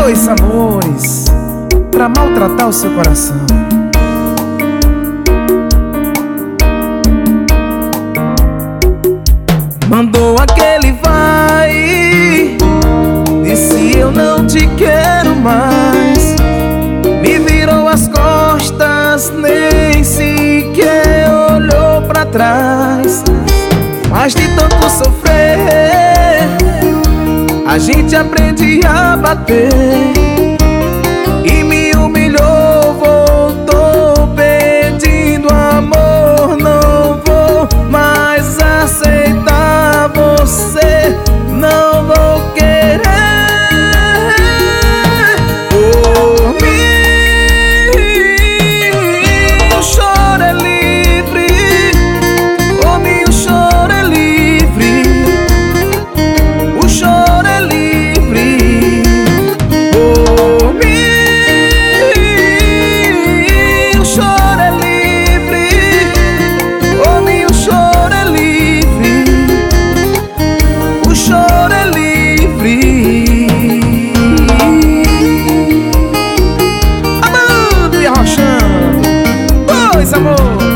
Dois amores pra maltratar o seu coração. Mandou aquele vai, disse eu não te quero mais. Me virou as costas, nem sequer olhou pra trás. Mas de tanto sofrer, a gente aprende a bater. E me humilhou, voltou pedindo amor. Não vou mais aceitar você, não vou querer. Por mim, o choro é livre. Por mim, o choro é livre. O choro é livre. Por mim, o choro é livre. Por mim, o choro é livre. O choro é livre. Amando e arrochando, dois amores.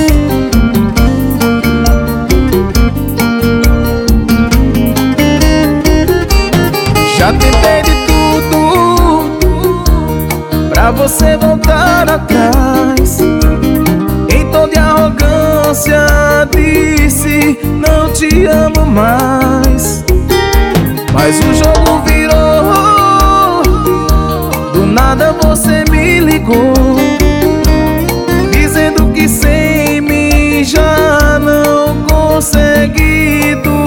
Já tentei de tudo pra você voltar atrás. Em tom de arrogância disse não te amo mais. Mas o jogo virou, do nada você me ligou, dizendo que sem mim já não consegue dormir.